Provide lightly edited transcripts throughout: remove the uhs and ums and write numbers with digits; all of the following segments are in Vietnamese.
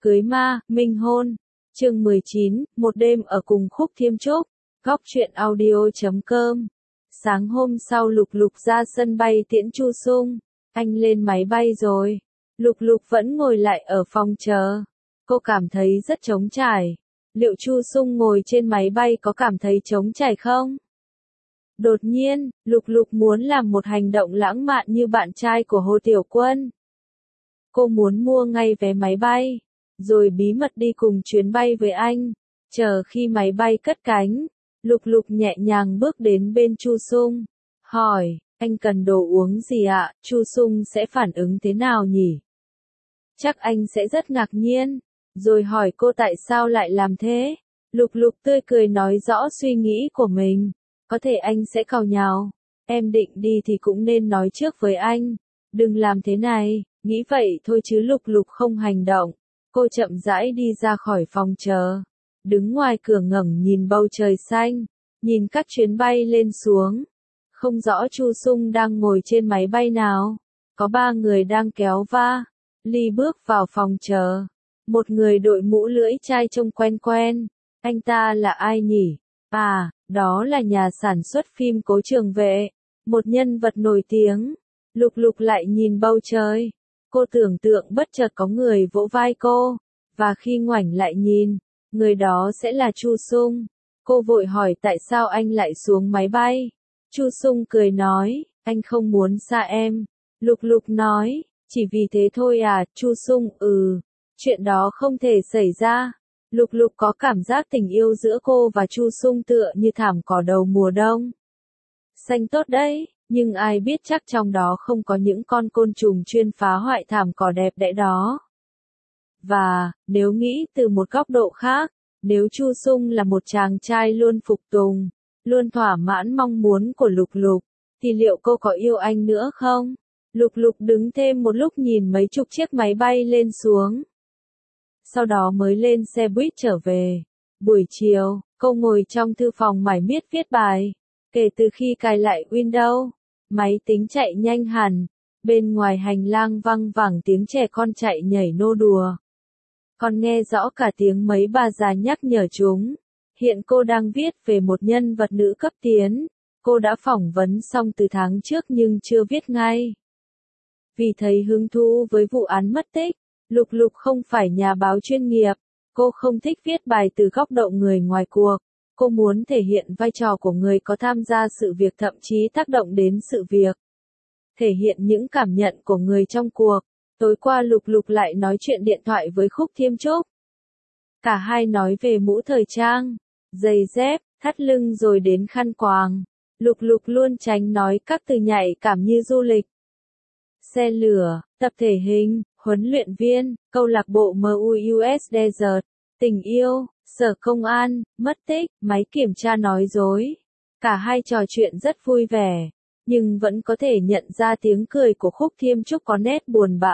Cưới ma, minh hôn. Chương 19, một đêm ở cùng Khúc Thiêm Trúc. Góc truyện audio.com. Sáng hôm sau Lục Lục ra sân bay tiễn Chu Sung. Anh lên máy bay rồi. Lục Lục vẫn ngồi lại ở phòng chờ. Cô cảm thấy rất trống trải. Liệu Chu Sung ngồi trên máy bay có cảm thấy trống trải không? Đột nhiên, Lục Lục muốn làm một hành động lãng mạn như bạn trai của Hồ Tiểu Quân. Cô muốn mua ngay vé máy bay, rồi bí mật đi cùng chuyến bay với anh. Chờ khi máy bay cất cánh, Lục Lục nhẹ nhàng bước đến bên Chu Sung, hỏi, anh cần đồ uống gì ạ? Chu Sung sẽ phản ứng thế nào nhỉ? Chắc anh sẽ rất ngạc nhiên, rồi hỏi cô tại sao lại làm thế. Lục Lục tươi cười nói rõ suy nghĩ của mình. Có thể anh sẽ càu nhàu. Em định đi thì cũng nên nói trước với anh. Đừng làm thế này, nghĩ vậy thôi chứ Lục Lục không hành động. Cô chậm rãi đi ra khỏi phòng chờ. Đứng ngoài cửa ngẩng nhìn bầu trời xanh. Nhìn các chuyến bay lên xuống. Không rõ Chu Sung đang ngồi trên máy bay nào. Có 3 người đang kéo va. Ly bước vào phòng chờ. Một người đội mũ lưỡi chai trông quen quen. Anh ta là ai nhỉ? À, đó là nhà sản xuất phim Cố Trường Vệ. Một nhân vật nổi tiếng. Lục Lục lại nhìn bầu trời. Cô tưởng tượng bất chợt có người vỗ vai cô. Và khi ngoảnh lại nhìn, người đó sẽ là Chu Sung. Cô vội hỏi tại sao anh lại xuống máy bay. Chu Sung cười nói, anh không muốn xa em. Lục Lục nói, chỉ vì thế thôi à? Chu Sung, chuyện đó không thể xảy ra. Lục Lục có cảm giác tình yêu giữa cô và Chu Sung tựa như thảm cỏ đầu mùa đông. Xanh tốt đấy, nhưng ai biết chắc trong đó không có những con côn trùng chuyên phá hoại thảm cỏ đẹp đẽ đó. Và, nếu nghĩ từ một góc độ khác, nếu Chu Sung là một chàng trai luôn phục tùng, luôn thỏa mãn mong muốn của Lục Lục, thì liệu cô có yêu anh nữa không? Lục Lục đứng thêm một lúc nhìn mấy chục chiếc máy bay lên xuống. Sau đó mới lên xe buýt trở về. Buổi chiều, cô ngồi trong thư phòng mải miết viết bài. Kể từ khi cài lại Windows, máy tính chạy nhanh hẳn. Bên ngoài hành lang văng vẳng tiếng trẻ con chạy nhảy nô đùa. Còn nghe rõ cả tiếng mấy bà già nhắc nhở chúng. Hiện cô đang viết về một nhân vật nữ cấp tiến. Cô đã phỏng vấn xong từ tháng trước nhưng chưa viết ngay. Vì thấy hứng thú với vụ án mất tích, Lục Lục không phải nhà báo chuyên nghiệp. Cô không thích viết bài từ góc độ người ngoài cuộc. Cô muốn thể hiện vai trò của người có tham gia sự việc, thậm chí tác động đến sự việc. Thể hiện những cảm nhận của người trong cuộc. Tối qua Lục Lục lại nói chuyện điện thoại với Khúc Thiêm Trúc. Cả hai nói về mũ thời trang, giày dép, thắt lưng rồi đến khăn quàng. Lục Lục luôn tránh nói các từ nhạy cảm như du lịch, xe lửa, tập thể hình, huấn luyện viên, câu lạc bộ MUUS Desert, tình yêu, sở công an, mất tích, máy kiểm tra nói dối. Cả hai trò chuyện rất vui vẻ, nhưng vẫn có thể nhận ra tiếng cười của Khúc Thiêm Trúc có nét buồn bã.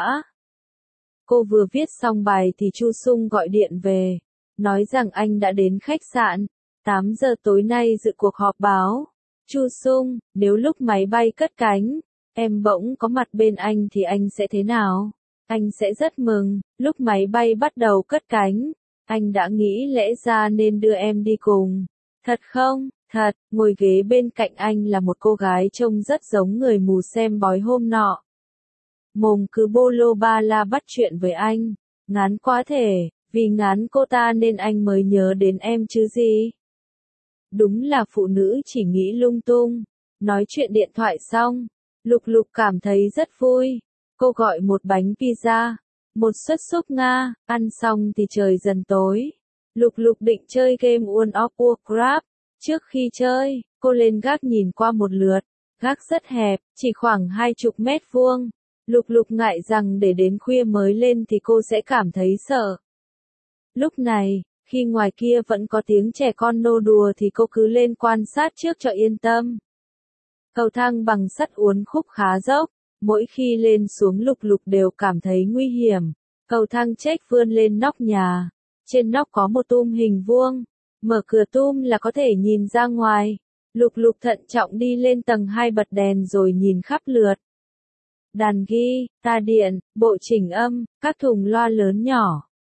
Cô vừa viết xong bài thì Chu Sung gọi điện về, nói rằng anh đã đến khách sạn, 8 giờ tối nay dự cuộc họp báo. Chu Sung, nếu lúc máy bay cất cánh, em bỗng có mặt bên anh thì anh sẽ thế nào? Anh sẽ rất mừng. Lúc máy bay bắt đầu cất cánh, anh đã nghĩ lẽ ra nên đưa em đi cùng. Thật không? Thật. Ngồi ghế bên cạnh anh là một cô gái trông rất giống người mù xem bói hôm nọ. Mồm cứ bô lô ba la bắt chuyện với anh. Ngán quá thể, vì ngán cô ta nên anh mới nhớ đến em chứ gì. Đúng là phụ nữ chỉ nghĩ lung tung. Nói chuyện điện thoại xong, Lục Lục cảm thấy rất vui. Cô gọi một bánh pizza, một suất súp Nga, ăn xong thì trời dần tối. Lục Lục định chơi game World of Warcraft. Trước khi chơi, cô lên gác nhìn qua một lượt. Gác rất hẹp, chỉ khoảng 20 mét vuông. Lục Lục ngại rằng để đến khuya mới lên thì cô sẽ cảm thấy sợ. Lúc này, khi ngoài kia vẫn có tiếng trẻ con nô đùa thì cô cứ lên quan sát trước cho yên tâm. Cầu thang bằng sắt uốn khúc khá dốc. Mỗi khi lên xuống Lục Lục đều cảm thấy nguy hiểm. Cầu thang chếch vươn lên nóc nhà. Trên nóc có một tum hình vuông. Mở cửa tum là có thể nhìn ra ngoài. Lục Lục thận trọng đi lên tầng 2 bật đèn rồi nhìn khắp lượt. Đàn ghi, ta điện, bộ chỉnh âm, các thùng loa lớn nhỏ.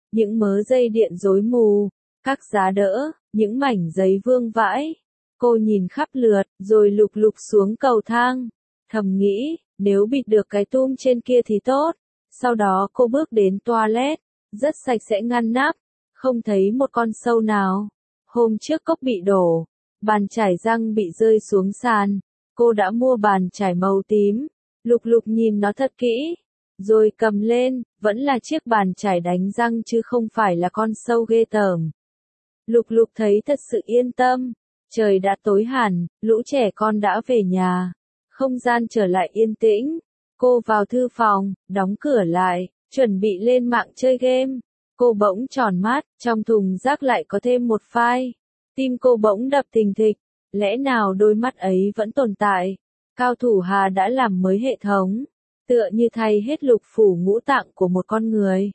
những mớ dây điện rối mù, các giá đỡ, những mảnh giấy vương vãi. Cô nhìn khắp lượt, rồi lục lục xuống cầu thang. Thầm nghĩ, nếu bịt được cái tum trên kia thì tốt. Sau đó cô bước đến toilet, rất sạch sẽ ngăn nắp, không thấy một con sâu nào. Hôm trước cốc bị đổ, bàn chải răng bị rơi xuống sàn. Cô đã mua bàn chải màu tím. Lục lục nhìn nó thật kỹ, rồi cầm lên, vẫn là chiếc bàn chải đánh răng chứ không phải là con sâu ghê tởm. Lục lục thấy thật sự yên tâm. Trời đã tối hẳn, lũ trẻ con đã về nhà. Không gian trở lại yên tĩnh. Cô vào thư phòng, đóng cửa lại, chuẩn bị lên mạng chơi game. Cô bỗng tròn mắt, trong thùng rác lại có thêm một file. Tim cô bỗng đập thình thịch. Lẽ nào đôi mắt ấy vẫn tồn tại? Cao thủ Hà đã làm mới hệ thống, tựa như thay hết lục phủ ngũ tạng của một con người.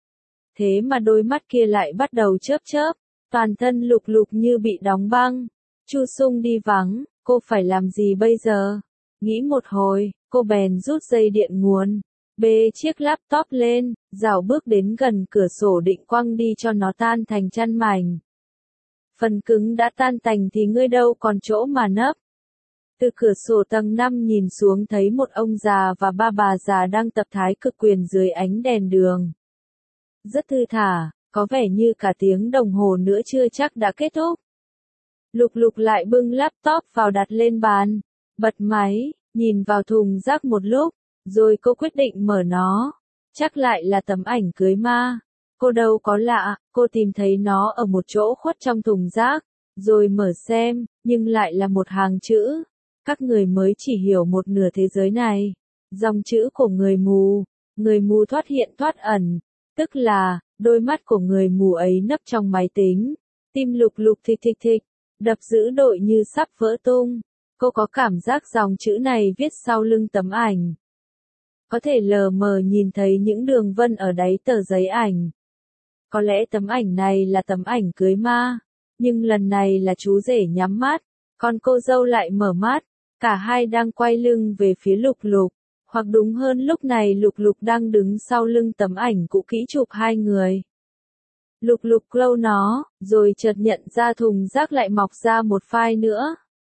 Thế mà đôi mắt kia lại bắt đầu chớp chớp, toàn thân lục lục như bị đóng băng. Chu Sung đi vắng, cô phải làm gì bây giờ? Nghĩ một hồi, cô bèn rút dây điện nguồn, bê chiếc laptop lên, rảo bước đến gần cửa sổ định quăng đi cho nó tan thành chăn mảnh. Phần cứng đã tan tành thì ngươi đâu còn chỗ mà nấp. Từ cửa sổ tầng 5 nhìn xuống thấy một ông già và ba bà già đang tập thái cực quyền dưới ánh đèn đường. Rất thư thả, có vẻ như cả tiếng đồng hồ nữa chưa chắc đã kết thúc. Lục lục lại bưng laptop vào đặt lên bàn, bật máy, nhìn vào thùng rác một lúc, rồi cô quyết định mở nó. Chắc lại là tấm ảnh cưới ma. Cô đâu có lạ, cô tìm thấy nó ở một chỗ khuất trong thùng rác, rồi mở xem, nhưng lại là một hàng chữ. Các người mới chỉ hiểu một nửa thế giới này. Dòng chữ của người mù thoát hiện thoát ẩn, tức là, đôi mắt của người mù ấy nấp trong máy tính. Tim lục lục thịch thịch thịch, đập dữ dội như sắp vỡ tung. Cô có cảm giác dòng chữ này viết sau lưng tấm ảnh. Có thể lờ mờ nhìn thấy những đường vân ở đáy tờ giấy ảnh. Có lẽ tấm ảnh này là tấm ảnh cưới ma, nhưng lần này là chú rể nhắm mắt, còn cô dâu lại mở mắt, cả hai đang quay lưng về phía lục lục, hoặc đúng hơn lúc này lục lục đang đứng sau lưng tấm ảnh cũ kỹ chụp hai người. Lục lục close nó, rồi chợt nhận ra thùng rác lại mọc ra một file nữa.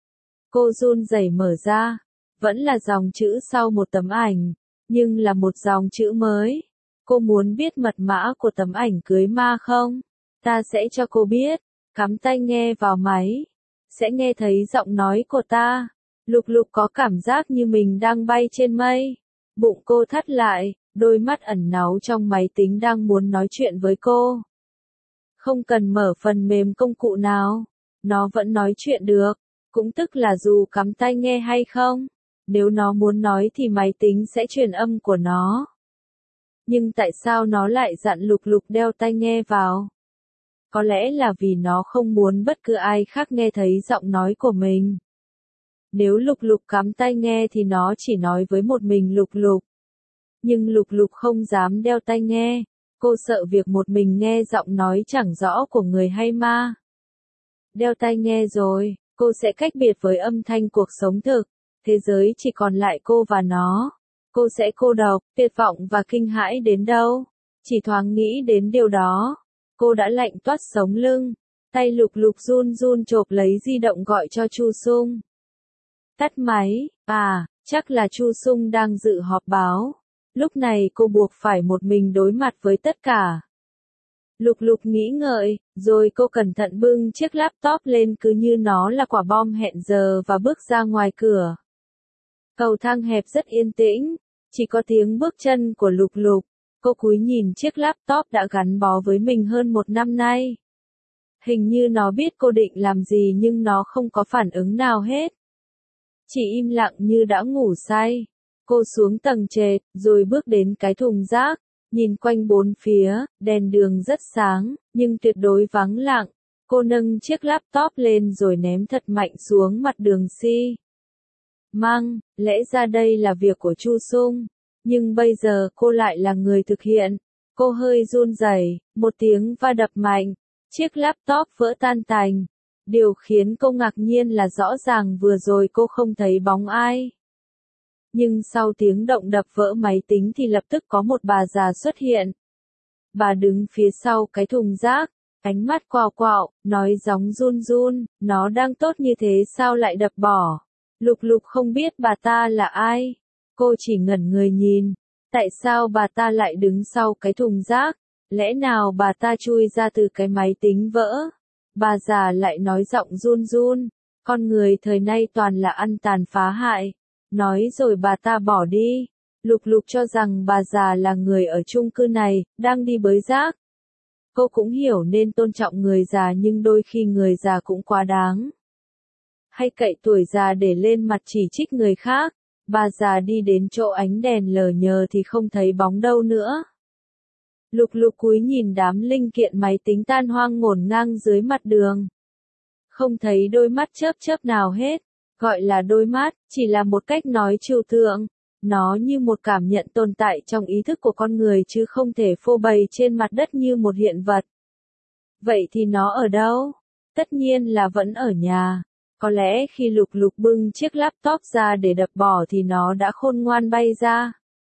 Cô run rẩy mở ra, vẫn là dòng chữ sau một tấm ảnh, nhưng là một dòng chữ mới. Cô muốn biết mật mã của tấm ảnh cưới ma không? Ta sẽ cho cô biết. Cắm tai nghe vào máy, sẽ nghe thấy giọng nói của ta. Lục lục có cảm giác như mình đang bay trên mây. Bụng cô thắt lại, đôi mắt ẩn náu trong máy tính đang muốn nói chuyện với cô. Không cần mở phần mềm công cụ nào, nó vẫn nói chuyện được. Cũng tức là dù cắm tai nghe hay không, nếu nó muốn nói thì máy tính sẽ truyền âm của nó. Nhưng tại sao nó lại dặn lục lục đeo tai nghe vào? Có lẽ là vì nó không muốn bất cứ ai khác nghe thấy giọng nói của mình. Nếu lục lục cắm tai nghe thì nó chỉ nói với một mình lục lục. Nhưng lục lục không dám đeo tai nghe, cô sợ việc một mình nghe giọng nói chẳng rõ của người hay ma. Đeo tai nghe rồi, cô sẽ cách biệt với âm thanh cuộc sống thực, thế giới chỉ còn lại cô và nó. Cô sẽ cô độc, tuyệt vọng và kinh hãi đến đâu. Chỉ thoáng nghĩ đến điều đó, cô đã lạnh toát sống lưng. Tay lục lục run run chộp lấy di động gọi cho Chu Sung. Tắt máy, chắc là Chu Sung đang dự họp báo. Lúc này cô buộc phải một mình đối mặt với tất cả. Lục lục nghĩ ngợi, rồi cô cẩn thận bưng chiếc laptop lên cứ như nó là quả bom hẹn giờ và bước ra ngoài cửa. Cầu thang hẹp rất yên tĩnh, chỉ có tiếng bước chân của lục lục. Cô cúi nhìn chiếc laptop đã gắn bó với mình hơn một năm nay. Hình như nó biết cô định làm gì nhưng nó không có phản ứng nào hết. Chỉ im lặng như đã ngủ say. Cô xuống tầng trệt, rồi bước đến cái thùng rác, nhìn quanh bốn phía, đèn đường rất sáng, nhưng tuyệt đối vắng lặng. Cô nâng chiếc laptop lên rồi ném thật mạnh xuống mặt đường xi măng. Lẽ ra đây là việc của Chu Sung, nhưng bây giờ cô lại là người thực hiện. Cô hơi run rẩy, một tiếng va đập mạnh, chiếc laptop vỡ tan tành. Điều khiến cô ngạc nhiên là rõ ràng vừa rồi cô không thấy bóng ai. Nhưng sau tiếng động đập vỡ máy tính thì lập tức có một bà già xuất hiện. Bà đứng phía sau cái thùng rác, ánh mắt quào quạo, nói giọng run run, nó đang tốt như thế sao lại đập bỏ. Lục Lục không biết bà ta là ai. Cô chỉ ngẩn người nhìn. Tại sao bà ta lại đứng sau cái thùng rác? Lẽ nào bà ta chui ra từ cái máy tính vỡ? Bà già lại nói giọng run run. Con người thời nay toàn là ăn tàn phá hại. Nói rồi bà ta bỏ đi. Lục Lục cho rằng bà già là người ở chung cư này, đang đi bới rác. Cô cũng hiểu nên tôn trọng người già nhưng đôi khi người già cũng quá đáng. Hay cậy tuổi già để lên mặt chỉ trích người khác. Bà già đi đến chỗ ánh đèn lờ nhờ thì không thấy bóng đâu nữa. Lục Lục cúi nhìn đám linh kiện máy tính tan hoang ngổn ngang dưới mặt đường. Không thấy đôi mắt chớp chớp nào hết. Gọi là đôi mắt, chỉ là một cách nói trừu tượng. Nó như một cảm nhận tồn tại trong ý thức của con người chứ không thể phô bày trên mặt đất như một hiện vật. Vậy thì nó ở đâu? Tất nhiên là vẫn ở nhà. Có lẽ khi Lục Lục bưng chiếc laptop ra để đập bỏ thì nó đã khôn ngoan bay ra.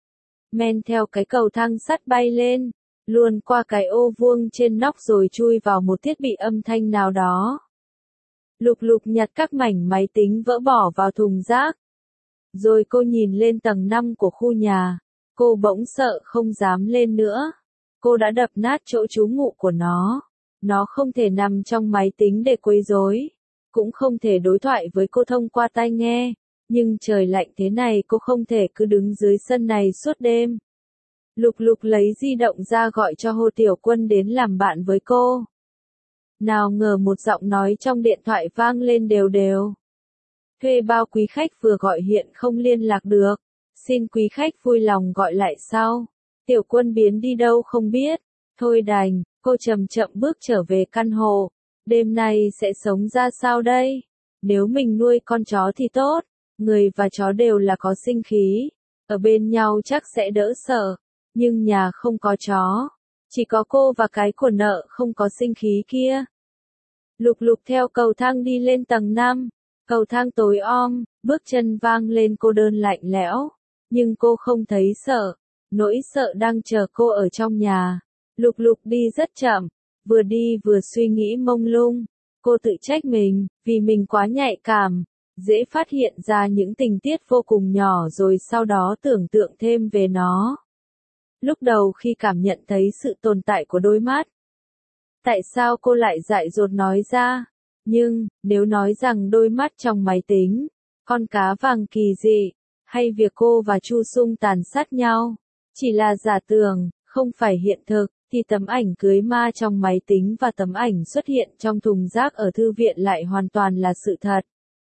Men theo cái cầu thang sắt bay lên, luồn qua cái ô vuông trên nóc rồi chui vào một thiết bị âm thanh nào đó. Lục Lục nhặt các mảnh máy tính vỡ bỏ vào thùng rác. Rồi cô nhìn lên tầng 5 của khu nhà. Cô bỗng sợ không dám lên nữa. Cô đã đập nát chỗ trú ngụ của nó. Nó không thể nằm trong máy tính để quấy rối. Cũng không thể đối thoại với cô thông qua tai nghe. Nhưng trời lạnh thế này cô không thể cứ đứng dưới sân này suốt đêm. Lục Lục lấy di động ra gọi cho Hồ Tiểu Quân đến làm bạn với cô. Nào ngờ một giọng nói trong điện thoại vang lên đều đều. Thuê bao quý khách vừa gọi hiện không liên lạc được. Xin quý khách vui lòng gọi lại sau. Tiểu Quân biến đi đâu không biết. Thôi đành, cô chậm chậm bước trở về căn hộ. Đêm nay sẽ sống ra sao đây? Nếu mình nuôi con chó thì tốt. Người và chó đều là có sinh khí. Ở bên nhau chắc sẽ đỡ sợ. Nhưng nhà không có chó. Chỉ có cô và cái của nợ không có sinh khí kia. Lục Lục theo cầu thang đi lên tầng 5. Cầu thang tối om, bước chân vang lên cô đơn lạnh lẽo. Nhưng cô không thấy sợ. Nỗi sợ đang chờ cô ở trong nhà. Lục Lục đi rất chậm. Vừa đi vừa suy nghĩ mông lung. Cô tự trách mình, vì mình quá nhạy cảm. Dễ phát hiện ra những tình tiết vô cùng nhỏ rồi sau đó tưởng tượng thêm về nó. Lúc đầu khi cảm nhận thấy sự tồn tại của đôi mắt. Tại sao cô lại dại dột nói ra? Nhưng, nếu nói rằng đôi mắt trong máy tính, con cá vàng kỳ dị, hay việc cô và Chu Sung tàn sát nhau, chỉ là giả tưởng, không phải hiện thực, thì tấm ảnh cưới ma trong máy tính và tấm ảnh xuất hiện trong thùng rác ở thư viện lại hoàn toàn là sự thật.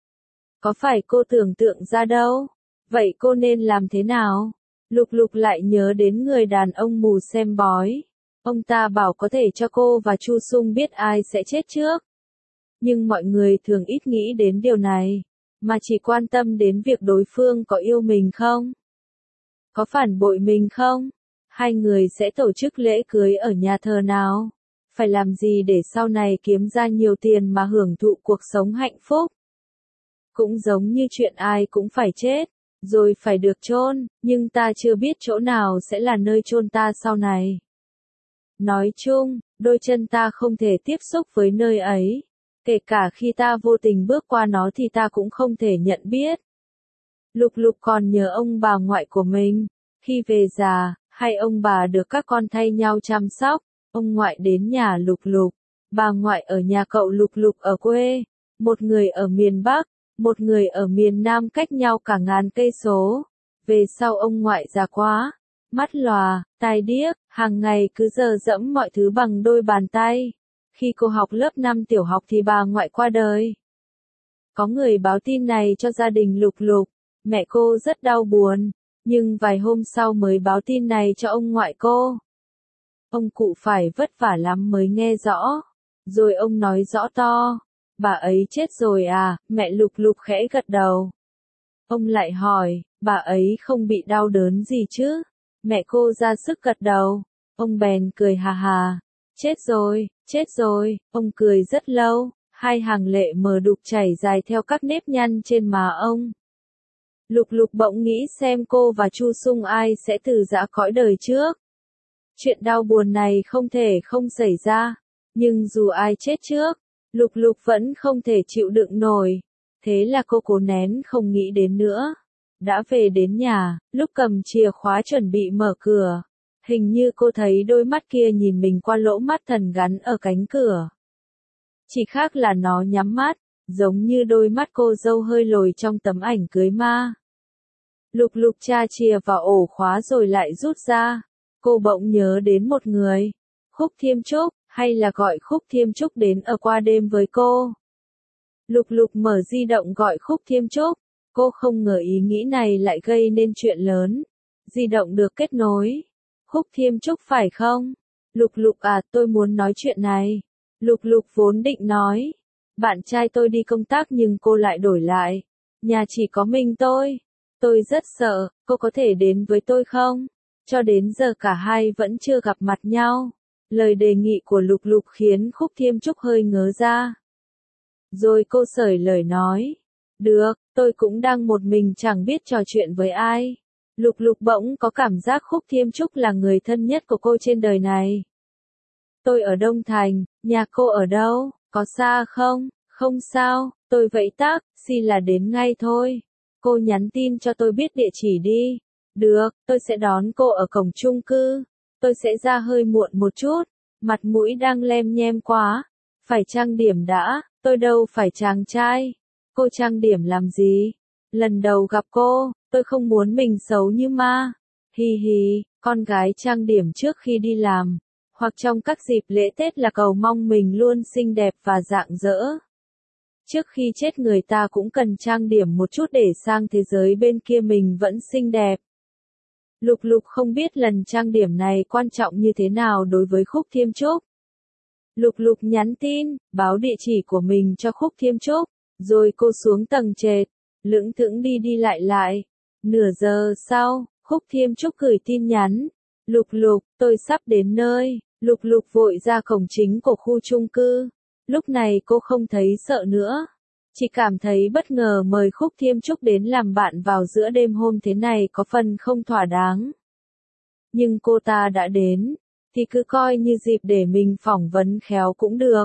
Có phải cô tưởng tượng ra đâu? Vậy cô nên làm thế nào? Lục Lục lại nhớ đến người đàn ông mù xem bói. Ông ta bảo có thể cho cô và Chu Sung biết ai sẽ chết trước. Nhưng mọi người thường ít nghĩ đến điều này, mà chỉ quan tâm đến việc đối phương có yêu mình không? Có phản bội mình không? Hai người sẽ tổ chức lễ cưới ở nhà thờ nào? Phải làm gì để sau này kiếm ra nhiều tiền mà hưởng thụ cuộc sống hạnh phúc? Cũng giống như chuyện ai cũng phải chết, rồi phải được chôn, nhưng ta chưa biết chỗ nào sẽ là nơi chôn ta sau này. Nói chung, đôi chân ta không thể tiếp xúc với nơi ấy. Kể cả khi ta vô tình bước qua nó thì ta cũng không thể nhận biết. Lục Lục còn nhớ ông bà ngoại của mình. Khi về già, hai ông bà được các con thay nhau chăm sóc. Ông ngoại đến nhà Lục Lục. Bà ngoại ở nhà cậu Lục Lục ở quê. Một người ở miền Bắc, một người ở miền Nam cách nhau cả ngàn cây số. Về sau ông ngoại già quá. Mắt lòa, tai điếc, hàng ngày cứ dơ dẫm mọi thứ bằng đôi bàn tay. Khi cô học lớp 5 tiểu học thì bà ngoại qua đời. Có người báo tin này cho gia đình Lục Lục. Mẹ cô rất đau buồn. Nhưng vài hôm sau mới báo tin này cho ông ngoại cô. Ông cụ phải vất vả lắm mới nghe rõ. Rồi ông nói rõ to. Bà ấy chết rồi à? Mẹ Lục Lục khẽ gật đầu. Ông lại hỏi, bà ấy không bị đau đớn gì chứ? Mẹ cô ra sức gật đầu. Ông bèn cười hà hà. Chết rồi, ông cười rất lâu, hai hàng lệ mờ đục chảy dài theo các nếp nhăn trên má ông. Lục Lục bỗng nghĩ xem cô và Chu Sung ai sẽ từ giã cõi đời trước. Chuyện đau buồn này không thể không xảy ra. Nhưng dù ai chết trước, Lục Lục vẫn không thể chịu đựng nổi. Thế là cô cố nén không nghĩ đến nữa. Đã về đến nhà, lúc cầm chìa khóa chuẩn bị mở cửa. Hình như cô thấy đôi mắt kia nhìn mình qua lỗ mắt thần gắn ở cánh cửa. Chỉ khác là nó nhắm mắt, giống như đôi mắt cô dâu hơi lồi trong tấm ảnh cưới ma. Lục Lục tra chìa vào ổ khóa rồi lại rút ra. Cô bỗng nhớ đến một người. Khúc Thiêm Trúc, hay là gọi Khúc Thiêm Trúc đến ở qua đêm với cô. Lục Lục mở di động gọi Khúc Thiêm Trúc. Cô không ngờ ý nghĩ này lại gây nên chuyện lớn. Di động được kết nối. Khúc Thiêm Trúc phải không? Lục Lục à, tôi muốn nói chuyện này. Lục Lục vốn định nói. Bạn trai tôi đi công tác nhưng cô lại đổi lại. Nhà chỉ có mình tôi. Tôi rất sợ, cô có thể đến với tôi không? Cho đến giờ cả hai vẫn chưa gặp mặt nhau. Lời đề nghị của Lục Lục khiến Khúc Thiêm Trúc hơi ngớ ra. Rồi cô sởi lời nói. Được, tôi cũng đang một mình chẳng biết trò chuyện với ai. Lục Lục bỗng có cảm giác Khúc Thiêm Trúc là người thân nhất của cô trên đời này. Tôi ở Đông Thành, nhà cô ở đâu, có xa không? Không sao, tôi vẫy tắc, xin là đến ngay thôi. Cô nhắn tin cho tôi biết địa chỉ đi. Được, tôi sẽ đón cô ở cổng chung cư. Tôi sẽ ra hơi muộn một chút, mặt mũi đang lem nhem quá. Phải trang điểm đã, tôi đâu phải chàng trai. Cô trang điểm làm gì? Lần đầu gặp cô, tôi không muốn mình xấu như ma. Hi hi, con gái trang điểm trước khi đi làm, hoặc trong các dịp lễ Tết là cầu mong mình luôn xinh đẹp và rạng rỡ. Trước khi chết người ta cũng cần trang điểm một chút để sang thế giới bên kia mình vẫn xinh đẹp. Lục Lục không biết lần trang điểm này quan trọng như thế nào đối với Khúc Thiêm Trúc. Lục Lục nhắn tin, báo địa chỉ của mình cho Khúc Thiêm Trúc, rồi cô xuống tầng trệt, lững thững đi đi lại lại. Nửa giờ sau, Khúc Thiêm Trúc gửi tin nhắn. Lục Lục, tôi sắp đến nơi. Lục Lục vội ra cổng chính của khu chung cư. Lúc này cô không thấy sợ nữa. Chỉ cảm thấy bất ngờ mời Khúc Thiêm Trúc đến làm bạn vào giữa đêm hôm thế này có phần không thỏa đáng. Nhưng cô ta đã đến, thì cứ coi như dịp để mình phỏng vấn khéo cũng được.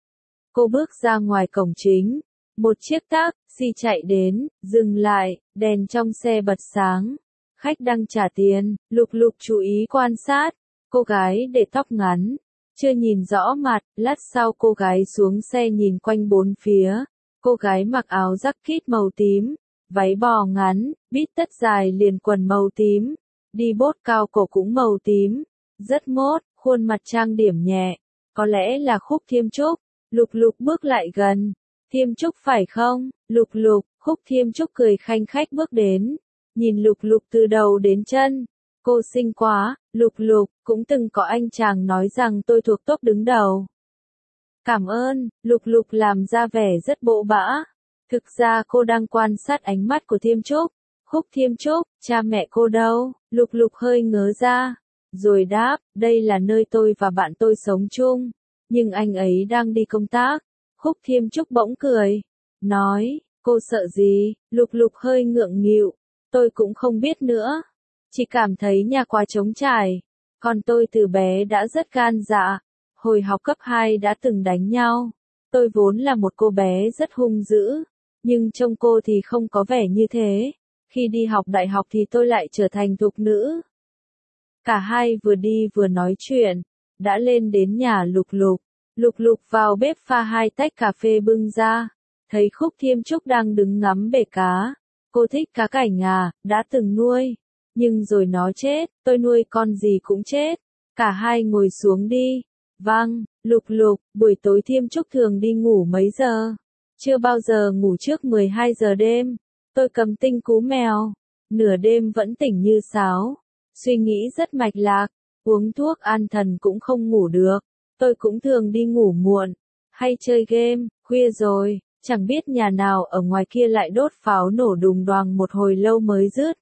Cô bước ra ngoài cổng chính. Một chiếc taxi chạy đến, dừng lại, đèn trong xe bật sáng. Khách đang trả tiền, Lục Lục chú ý quan sát. Cô gái để tóc ngắn, chưa nhìn rõ mặt, lát sau cô gái xuống xe nhìn quanh bốn phía. Cô gái mặc áo jacket màu tím, váy bò ngắn, bít tất dài liền quần màu tím, đi bốt cao cổ cũng màu tím, rất mốt, khuôn mặt trang điểm nhẹ, có lẽ là Khúc Thiêm Trúc. Lục Lục bước lại gần. Thiêm Trúc phải không? Lục Lục, Khúc Thiêm Trúc cười khanh khách bước đến, nhìn Lục Lục từ đầu đến chân. Cô xinh quá, Lục Lục, cũng từng có anh chàng nói rằng tôi thuộc top đứng đầu. Cảm ơn, Lục Lục làm ra vẻ rất bỗ bã. Thực ra cô đang quan sát ánh mắt của Thiêm Trúc. Khúc Thiêm Trúc, cha mẹ cô đâu? Lục Lục hơi ngớ ra. Rồi đáp, đây là nơi tôi và bạn tôi sống chung. Nhưng anh ấy đang đi công tác. Khúc Thiêm Trúc bỗng cười. Nói, cô sợ gì? Lục Lục hơi ngượng nghịu. Tôi cũng không biết nữa. Chỉ cảm thấy nhà quá trống trải. Còn tôi từ bé đã rất gan dạ. Hồi học cấp 2 đã từng đánh nhau. Tôi vốn là một cô bé rất hung dữ. Nhưng trông cô thì không có vẻ như thế. Khi đi học đại học thì tôi lại trở thành thục nữ. Cả hai vừa đi vừa nói chuyện. Đã lên đến nhà Lục Lục. Lục Lục vào bếp pha 2 tách cà phê bưng ra. Thấy Khúc Thiêm Trúc đang đứng ngắm bể cá. Cô thích cá cảnh à, đã từng nuôi. Nhưng rồi nó chết, tôi nuôi con gì cũng chết. Cả hai ngồi xuống đi. Vâng, Lục Lục, buổi tối Thiêm Trúc thường đi ngủ mấy giờ? Chưa bao giờ ngủ trước 12 giờ đêm. Tôi cầm tinh cú mèo. Nửa đêm vẫn tỉnh như sáo. Suy nghĩ rất mạch lạc. Uống thuốc an thần cũng không ngủ được. Tôi cũng thường đi ngủ muộn. Hay chơi game, khuya rồi. Chẳng biết nhà nào ở ngoài kia lại đốt pháo nổ đùng đoàng một hồi lâu mới dứt.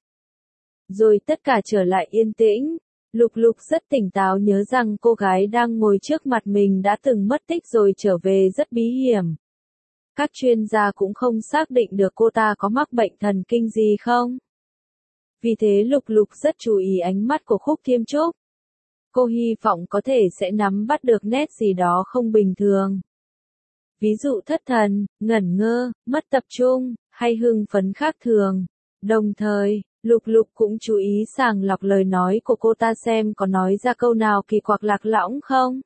Rồi tất cả trở lại yên tĩnh. Lục Lục rất tỉnh táo nhớ rằng cô gái đang ngồi trước mặt mình đã từng mất tích rồi trở về rất bí hiểm. Các chuyên gia cũng không xác định được cô ta có mắc bệnh thần kinh gì không. Vì thế Lục Lục rất chú ý ánh mắt của Khúc Thiêm Trúc. Cô hy vọng có thể sẽ nắm bắt được nét gì đó không bình thường. Ví dụ thất thần, ngẩn ngơ, mất tập trung, hay hưng phấn khác thường. Đồng thời, Lục Lục cũng chú ý sàng lọc lời nói của cô ta xem có nói ra câu nào kỳ quặc lạc lõng không.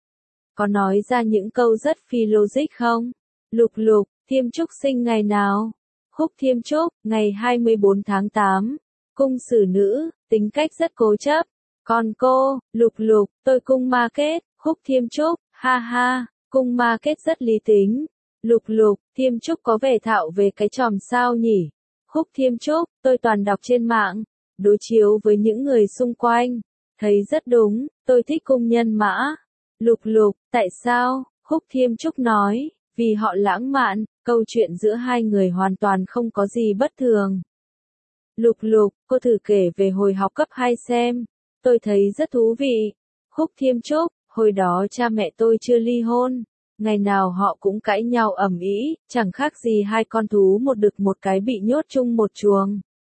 Có nói ra những câu rất phi logic không? Lục Lục, Thiêm Trúc sinh ngày nào? Khúc Thiêm Trúc, ngày 24 tháng 8. Cung xử nữ, tính cách rất cố chấp. Còn cô, Lục Lục, tôi cung ma kết. Khúc Thiêm Trúc, ha ha, cung ma kết rất lý tính. Lục Lục, Thiêm Trúc có vẻ thạo về cái tròm sao nhỉ? Khúc Thiêm Trúc, tôi toàn đọc trên mạng, đối chiếu với những người xung quanh, thấy rất đúng, tôi thích cung nhân mã. Lục Lục, tại sao? Khúc Thiêm Trúc nói, vì họ lãng mạn, câu chuyện giữa hai người hoàn toàn không có gì bất thường. Lục Lục, cô thử kể về hồi học cấp 2 xem, tôi thấy rất thú vị. Khúc Thiêm Trúc, hồi đó cha mẹ tôi chưa ly hôn, ngày nào họ cũng cãi nhau ầm ĩ, chẳng khác gì hai con thú một đực một cái bị nhốt chung một chuồng.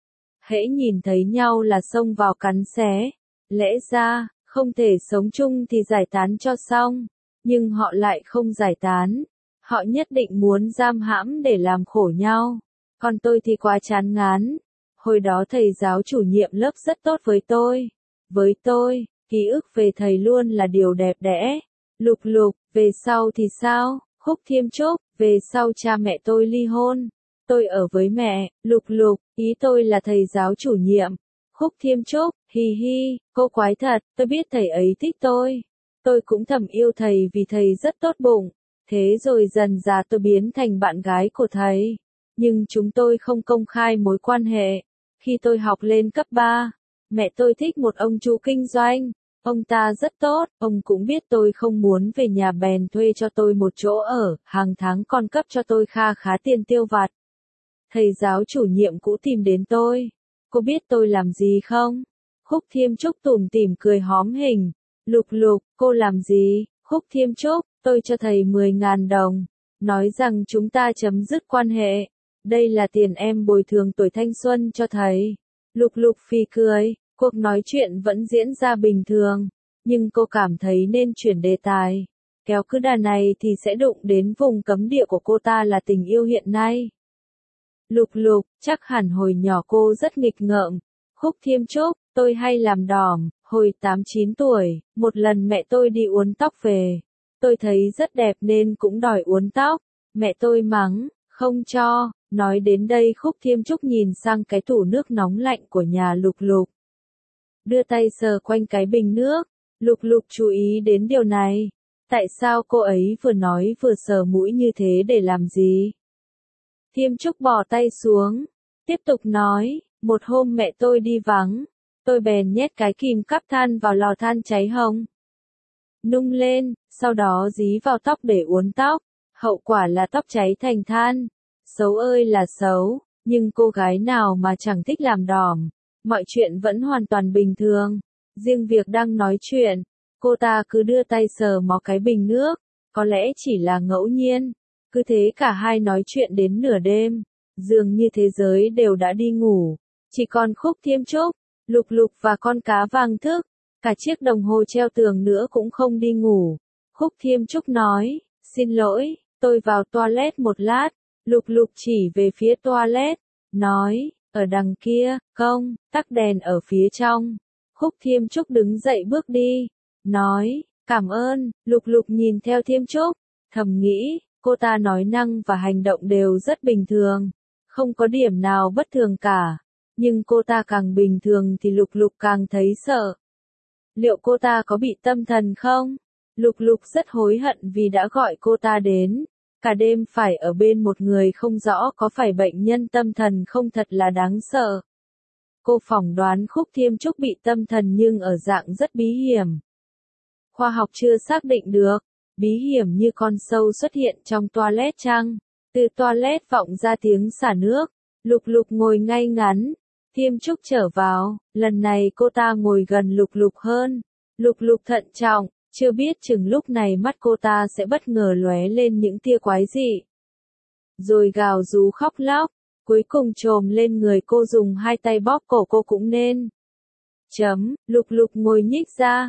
Hễ nhìn thấy nhau là xông vào cắn xé. Lẽ ra, không thể sống chung thì giải tán cho xong, nhưng họ lại không giải tán. Họ nhất định muốn giam hãm để làm khổ nhau. Còn tôi thì quá chán ngán. Hồi đó thầy giáo chủ nhiệm lớp rất tốt với tôi. Với tôi, ký ức về thầy luôn là điều đẹp đẽ. Lục Lục, về sau thì sao? Khúc Thiêm Trúc, về sau cha mẹ tôi ly hôn. Tôi ở với mẹ. Lục Lục, ý tôi là thầy giáo chủ nhiệm. Khúc Thiêm Trúc, hi hi, cô quái thật, tôi biết thầy ấy thích tôi. Tôi cũng thầm yêu thầy vì thầy rất tốt bụng. Thế rồi dần dà tôi biến thành bạn gái của thầy. Nhưng chúng tôi không công khai mối quan hệ. Khi tôi học lên cấp 3, mẹ tôi thích một ông chủ kinh doanh. Ông ta rất tốt, ông cũng biết tôi không muốn về nhà bèn thuê cho tôi một chỗ ở, hàng tháng còn cấp cho tôi kha khá tiền tiêu vặt. Thầy giáo chủ nhiệm cũ tìm đến tôi. Cô biết tôi làm gì không? Khúc Thiêm Trúc tủm tỉm cười hóm hình. Lục Lục, cô làm gì? Khúc Thiêm Trúc, tôi cho thầy 10.000 đồng. Nói rằng chúng ta chấm dứt quan hệ. Đây là tiền em bồi thường tuổi thanh xuân cho thầy. Lục Lục phì cười. Cuộc nói chuyện vẫn diễn ra bình thường, nhưng cô cảm thấy nên chuyển đề tài. Kéo cứ đà này thì sẽ đụng đến vùng cấm địa của cô ta là tình yêu hiện nay. Lục Lục, chắc hẳn hồi nhỏ cô rất nghịch ngợm. Khúc Thiêm Trúc, tôi hay làm đỏm, hồi 8-9 tuổi, một lần mẹ tôi đi uốn tóc về. Tôi thấy rất đẹp nên cũng đòi uốn tóc. Mẹ tôi mắng, không cho. Nói đến đây Khúc Thiêm Trúc nhìn sang cái tủ nước nóng lạnh của nhà Lục Lục. Đưa tay sờ quanh cái bình nước, Lục Lục chú ý đến điều này. Tại sao cô ấy vừa nói vừa sờ mũi như thế để làm gì? Thiêm Trúc bỏ tay xuống, tiếp tục nói, một hôm mẹ tôi đi vắng, tôi bèn nhét cái kìm cắp than vào lò than cháy hồng. Nung lên, sau đó dí vào tóc để uốn tóc, hậu quả là tóc cháy thành than. Xấu ơi là xấu, nhưng cô gái nào mà chẳng thích làm đỏm. Mọi chuyện vẫn hoàn toàn bình thường. Riêng việc đang nói chuyện, cô ta cứ đưa tay sờ mó cái bình nước, có lẽ chỉ là ngẫu nhiên. Cứ thế cả hai nói chuyện đến nửa đêm, dường như thế giới đều đã đi ngủ. Chỉ còn Khúc Thiêm Trúc, Lục Lục và con cá vàng thức, cả chiếc đồng hồ treo tường nữa cũng không đi ngủ. Khúc Thiêm Trúc nói, xin lỗi, tôi vào toilet một lát. Lục Lục chỉ về phía toilet, nói, ở đằng kia, không, tắt đèn ở phía trong. Khúc Thiêm Trúc đứng dậy bước đi, nói, cảm ơn. Lục Lục nhìn theo Thiêm Trúc, thầm nghĩ, cô ta nói năng và hành động đều rất bình thường, không có điểm nào bất thường cả. Nhưng cô ta càng bình thường thì Lục Lục càng thấy sợ. Liệu cô ta có bị tâm thần không? Lục Lục rất hối hận vì đã gọi cô ta đến. Cả đêm phải ở bên một người không rõ có phải bệnh nhân tâm thần không thật là đáng sợ. Cô phỏng đoán Khúc Thiêm Trúc bị tâm thần nhưng ở dạng rất bí hiểm. Khoa học chưa xác định được, bí hiểm như con sâu xuất hiện trong toilet chăng? Từ toilet vọng ra tiếng xả nước, Lục Lục ngồi ngay ngắn. Thiêm Trúc trở vào, lần này cô ta ngồi gần Lục Lục hơn. Lục Lục thận trọng. Chưa biết chừng lúc này mắt cô ta sẽ bất ngờ lóe lên những tia quái dị. Rồi gào rú khóc lóc, cuối cùng chồm lên người cô dùng hai tay bóp cổ cô cũng nên. Lục Lục ngồi nhích ra,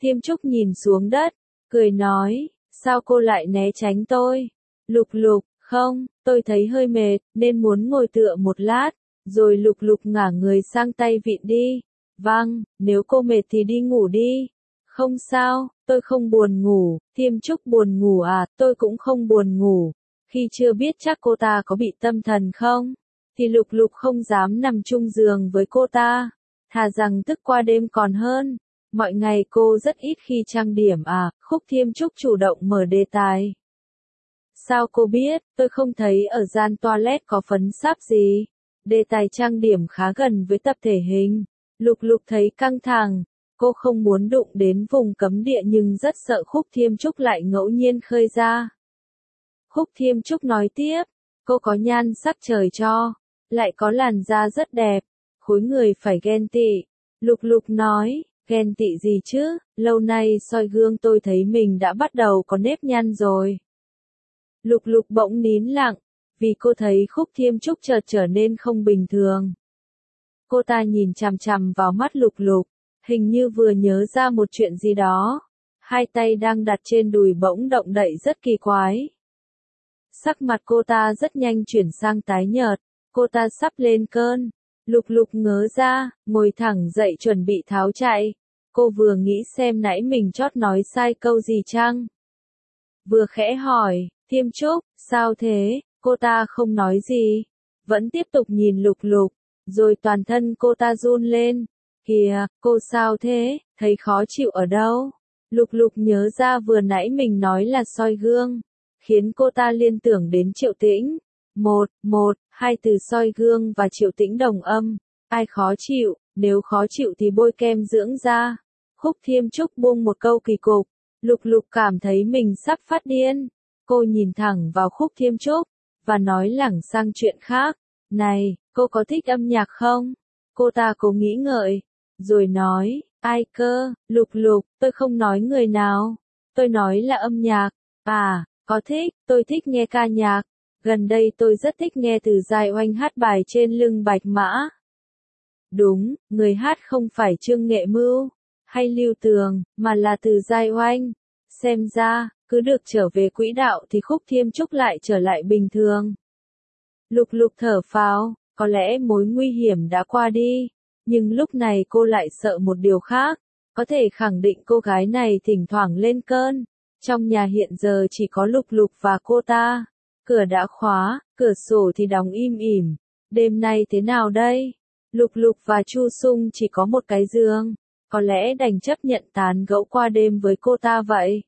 Thiêm Trúc nhìn xuống đất, cười nói, sao cô lại né tránh tôi? Lục Lục, không, tôi thấy hơi mệt, nên muốn ngồi tựa một lát, rồi Lục Lục ngả người sang tay vịn đi. Vâng, nếu cô mệt thì đi ngủ đi. Không sao, tôi không buồn ngủ. Thiêm Trúc buồn ngủ à, tôi cũng không buồn ngủ. Khi chưa biết chắc cô ta có bị tâm thần không, thì Lục Lục không dám nằm chung giường với cô ta. Thà rằng thức qua đêm còn hơn. Mọi ngày cô rất ít khi trang điểm à, Khúc Thiêm Trúc chủ động mở đề tài. Sao cô biết, tôi không thấy ở gian toilet có phấn sáp gì. Đề tài trang điểm khá gần với tập thể hình. Lục Lục thấy căng thẳng. Cô không muốn đụng đến vùng cấm địa nhưng rất sợ Khúc Thiêm Trúc lại ngẫu nhiên khơi ra. Khúc Thiêm Trúc nói tiếp, cô có nhan sắc trời cho, lại có làn da rất đẹp, khối người phải ghen tị. Lục Lục nói, ghen tị gì chứ, lâu nay soi gương tôi thấy mình đã bắt đầu có nếp nhăn rồi. Lục Lục bỗng nín lặng, vì cô thấy Khúc Thiêm Trúc chợt trở nên không bình thường. Cô ta nhìn chằm chằm vào mắt Lục Lục, hình như vừa nhớ ra một chuyện gì đó. Hai tay đang đặt trên đùi bỗng động đậy rất kỳ quái. Sắc mặt cô ta rất nhanh chuyển sang tái nhợt, cô ta sắp lên cơn. Lục Lục ngớ ra, ngồi thẳng dậy chuẩn bị tháo chạy. Cô vừa nghĩ xem nãy mình chót nói sai câu gì chăng? Vừa khẽ hỏi, Thiêm Trúc, sao thế? Cô ta không nói gì, vẫn tiếp tục nhìn Lục Lục, rồi toàn thân cô ta run lên. Kìa, cô sao thế, thấy khó chịu ở đâu? Lục Lục nhớ ra vừa nãy mình nói là soi gương, khiến cô ta liên tưởng đến Triệu Tĩnh. Hai từ soi gương và Triệu Tĩnh đồng âm. Ai khó chịu, nếu khó chịu thì bôi kem dưỡng da. Khúc Thiêm Trúc buông một câu kỳ cục. Lục Lục cảm thấy mình sắp phát điên. Cô nhìn thẳng vào Khúc Thiêm Trúc, và nói lẳng sang chuyện khác. Này, cô có thích âm nhạc không? Cô ta cố nghĩ ngợi, rồi nói, ai cơ, Lục Lục, tôi không nói người nào. Tôi nói là âm nhạc. À, có thích, tôi thích nghe ca nhạc. Gần đây tôi rất thích nghe Từ Giai Oanh hát bài Trên Lưng Bạch Mã. Đúng, người hát không phải Trương Nghệ Mưu hay Lưu Tường, mà là Từ Giai Oanh. Xem ra, cứ được trở về quỹ đạo thì Khúc Thiêm Trúc lại trở lại bình thường. Lục Lục thở phào, có lẽ mối nguy hiểm đã qua đi, nhưng lúc này cô lại sợ một điều khác. Có thể khẳng định cô gái này thỉnh thoảng lên cơn. Trong nhà hiện giờ chỉ có Lục Lục và cô ta. Cửa đã khóa, cửa sổ thì đóng im ỉm. Đêm nay thế nào đây? Lục Lục và Chu Sung chỉ có một cái giường. Có lẽ đành chấp nhận tán gẫu qua đêm với cô ta vậy.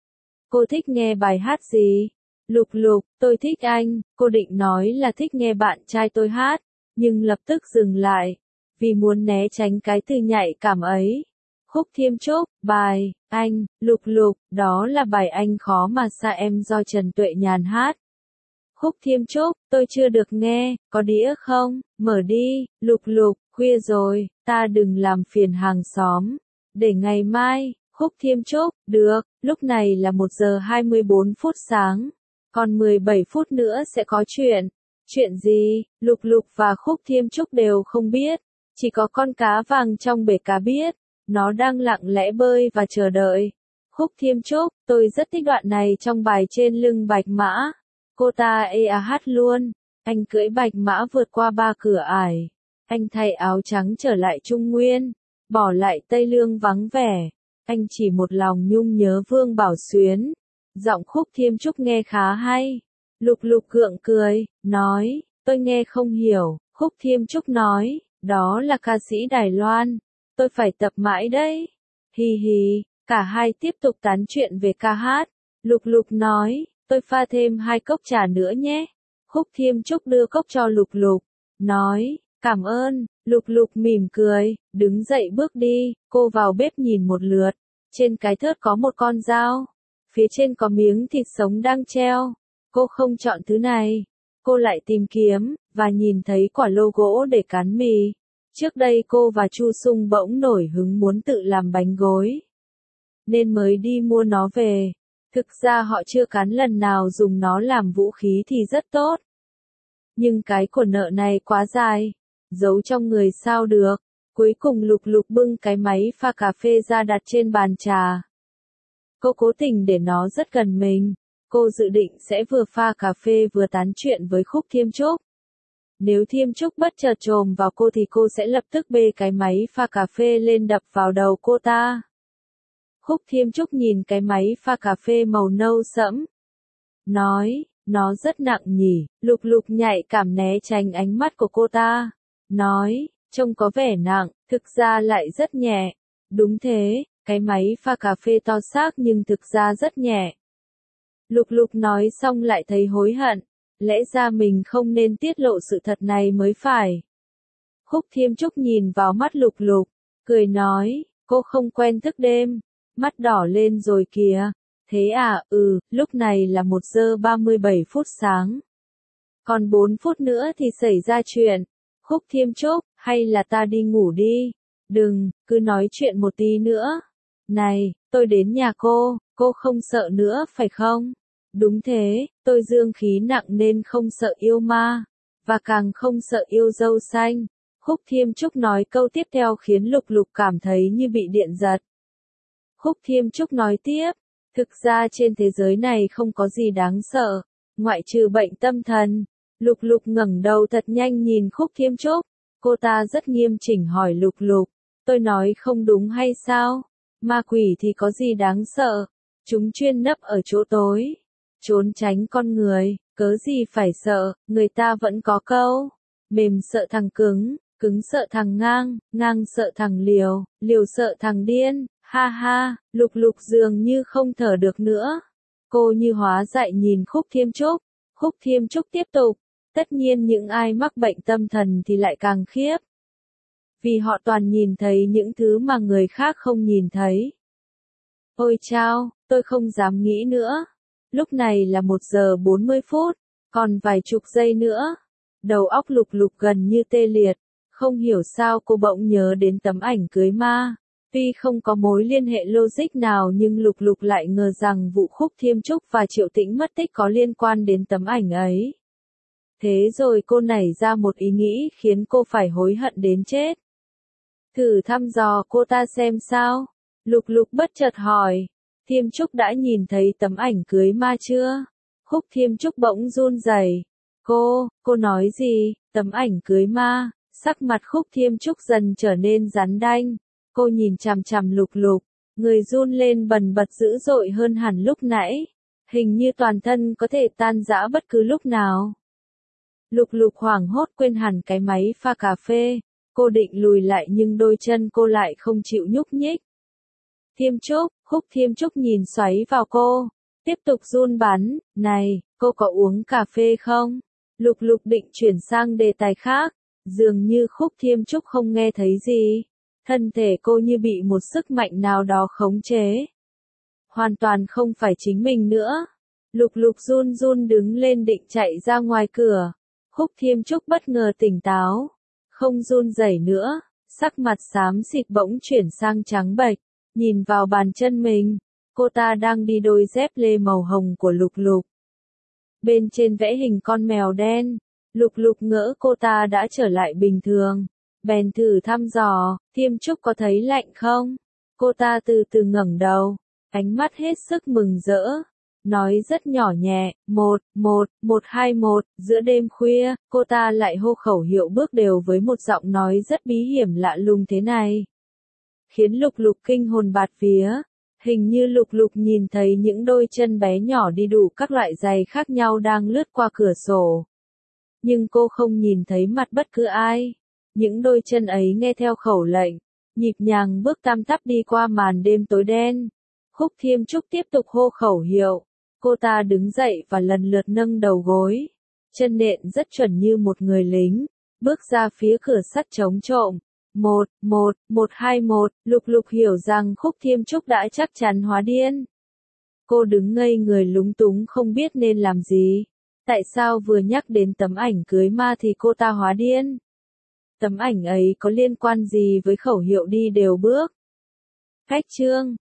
Cô thích nghe bài hát gì? Lục Lục, tôi thích anh. Cô định nói là thích nghe bạn trai tôi hát, nhưng lập tức dừng lại, vì muốn né tránh cái từ nhạy cảm ấy. Khúc Thiêm Trúc, bài, anh, Lục Lục, đó là bài Anh Khó Mà Xa Em do Trần Tuệ Nhàn hát. Khúc Thiêm Trúc, tôi chưa được nghe, có đĩa không? Mở đi. Lục Lục, khuya rồi, ta đừng làm phiền hàng xóm. Để ngày mai. Khúc Thiêm Trúc, được, lúc này là 1 giờ 24 phút sáng. Còn 17 phút nữa sẽ có chuyện. Chuyện gì? Lục Lục và Khúc Thiêm Trúc đều không biết. Chỉ có con cá vàng trong bể cá biết. Nó đang lặng lẽ bơi và chờ đợi. Khúc Thiêm Trúc, tôi rất thích đoạn này trong bài Trên Lưng Bạch Mã. Cô ta hát luôn. Anh cưỡi bạch mã vượt qua 3 cửa ải. Anh thay áo trắng trở lại Trung Nguyên. Bỏ lại Tây Lương vắng vẻ. Anh chỉ một lòng nhung nhớ Vương Bảo Xuyến. Giọng Khúc Thiêm Trúc nghe khá hay. Lục Lục gượng cười, nói, tôi nghe không hiểu. Khúc Thiêm Trúc nói, đó là ca sĩ Đài Loan. Tôi phải tập mãi đấy. Hi hi, cả hai tiếp tục tán chuyện về ca hát. Lục Lục nói, tôi pha thêm 2 cốc trà nữa nhé. Khúc Thiêm Trúc đưa cốc cho Lục Lục, nói, cảm ơn. Lục Lục mỉm cười, đứng dậy bước đi. Cô vào bếp nhìn một lượt. Trên cái thớt có một con dao. Phía trên có miếng thịt sống đang treo. Cô không chọn thứ này. Cô lại tìm kiếm, và nhìn thấy quả lô gỗ để cán mì. Trước đây cô và Chu Sung bỗng nổi hứng muốn tự làm bánh gối, nên mới đi mua nó về. Thực ra họ chưa cán lần nào dùng nó làm vũ khí thì rất tốt. Nhưng cái của nợ này quá dài. Giấu trong người sao được. Cuối cùng Lục Lục bưng cái máy pha cà phê ra đặt trên bàn trà. Cô cố tình để nó rất gần mình. Cô dự định sẽ vừa pha cà phê vừa tán chuyện với Khúc Thiêm Trúc. Nếu Thiêm Trúc bất chợt chồm vào cô thì cô sẽ lập tức bê cái máy pha cà phê lên đập vào đầu cô ta. Khúc Thiêm Trúc nhìn cái máy pha cà phê màu nâu sẫm. Nói, nó rất nặng nhỉ. Lục Lục nhạy cảm né tránh ánh mắt của cô ta. Nói, trông có vẻ nặng, thực ra lại rất nhẹ. Đúng thế, cái máy pha cà phê to xác nhưng thực ra rất nhẹ. Lục Lục nói xong lại thấy hối hận. Lẽ ra mình không nên tiết lộ sự thật này mới phải. Khúc Thiêm Trúc nhìn vào mắt Lục Lục, cười nói, cô không quen thức đêm. Mắt đỏ lên rồi kìa. Thế à, lúc này là 1 giờ 37 phút sáng. Còn 4 phút nữa thì xảy ra chuyện. Khúc Thiêm Trúc, hay là ta đi ngủ đi. Đừng, cứ nói chuyện một tí nữa. Này, tôi đến nhà cô không sợ nữa phải không? Đúng thế, tôi dương khí nặng nên không sợ yêu ma. Và càng không sợ yêu dâu xanh. Khúc Thiêm Trúc nói câu tiếp theo khiến Lục Lục cảm thấy như bị điện giật. Khúc Thiêm Trúc nói tiếp, thực ra trên thế giới này không có gì đáng sợ, ngoại trừ bệnh tâm thần. Lục Lục ngẩng đầu thật nhanh nhìn Khúc Thiêm Trúc, cô ta rất nghiêm chỉnh hỏi Lục Lục, tôi nói không đúng hay sao? Ma quỷ thì có gì đáng sợ, chúng chuyên nấp ở chỗ tối, trốn tránh con người, cớ gì phải sợ, người ta vẫn có câu, mềm sợ thằng cứng, cứng sợ thằng ngang, ngang sợ thằng liều, liều sợ thằng điên. Ha ha, Lục Lục dường như không thở được nữa. Cô như hóa dại nhìn Khúc Thiêm Trúc. Khúc Thiêm Trúc tiếp tục. Tất nhiên những ai mắc bệnh tâm thần thì lại càng khiếp. Vì họ toàn nhìn thấy những thứ mà người khác không nhìn thấy. Ôi chao, tôi không dám nghĩ nữa. Lúc này là 1 giờ 40 phút, còn vài chục giây nữa. Đầu óc Lục Lục gần như tê liệt. Không hiểu sao cô bỗng nhớ đến tấm ảnh cưới ma. Tuy không có mối liên hệ logic nào nhưng Lục Lục lại ngờ rằng vụ Khúc Thiêm Trúc và Triệu Tĩnh mất tích có liên quan đến tấm ảnh ấy. Thế rồi cô nảy ra một ý nghĩ khiến cô phải hối hận đến chết. Thử thăm dò cô ta xem sao? Lục Lục bất chợt hỏi. Thiêm Trúc đã nhìn thấy tấm ảnh cưới ma chưa? Khúc Thiêm Trúc bỗng run rẩy. Cô nói gì? Tấm ảnh cưới ma? Sắc mặt Khúc Thiêm Trúc dần trở nên rắn đanh. Cô nhìn chằm chằm Lục Lục, người run lên bần bật dữ dội hơn hẳn lúc nãy, hình như toàn thân có thể tan rã bất cứ lúc nào. Lục Lục hoảng hốt quên hẳn cái máy pha cà phê, cô định lùi lại nhưng đôi chân cô lại không chịu nhúc nhích. Thiêm Trúc, Khúc Thiêm Trúc nhìn xoáy vào cô, tiếp tục run bắn, này, cô có uống cà phê không? Lục Lục định chuyển sang đề tài khác, dường như Khúc Thiêm Trúc không nghe thấy gì. Thân thể cô như bị một sức mạnh nào đó khống chế. Hoàn toàn không phải chính mình nữa. Lục Lục run run đứng lên định chạy ra ngoài cửa. Khúc Thiêm Trúc bất ngờ tỉnh táo. Không run rẩy nữa. Sắc mặt xám xịt bỗng chuyển sang trắng bệch. Nhìn vào bàn chân mình. Cô ta đang đi đôi dép lê màu hồng của Lục Lục. Bên trên vẽ hình con mèo đen. Lục Lục ngỡ cô ta đã trở lại bình thường. Bèn thử thăm dò, Thiêm Trúc có thấy lạnh không? Cô ta từ từ ngẩng đầu, ánh mắt hết sức mừng rỡ, nói rất nhỏ nhẹ, 121, giữa đêm khuya, cô ta lại hô khẩu hiệu bước đều với một giọng nói rất bí hiểm lạ lùng thế này. Khiến Lục Lục kinh hồn bạt vía, hình như Lục Lục nhìn thấy những đôi chân bé nhỏ đi đủ các loại giày khác nhau đang lướt qua cửa sổ. Nhưng cô không nhìn thấy mặt bất cứ ai. Những đôi chân ấy nghe theo khẩu lệnh, nhịp nhàng bước tăm tắp đi qua màn đêm tối đen. Khúc Thiêm Trúc tiếp tục hô khẩu hiệu. Cô ta đứng dậy và lần lượt nâng đầu gối. Chân nện rất chuẩn như một người lính. Bước ra phía cửa sắt chống trộm. 121, Lục Lục hiểu rằng Khúc Thiêm Trúc đã chắc chắn hóa điên. Cô đứng ngây người lúng túng không biết nên làm gì. Tại sao vừa nhắc đến tấm ảnh cưới ma thì cô ta hóa điên? Tấm ảnh ấy có liên quan gì với khẩu hiệu đi đều bước? Khách chương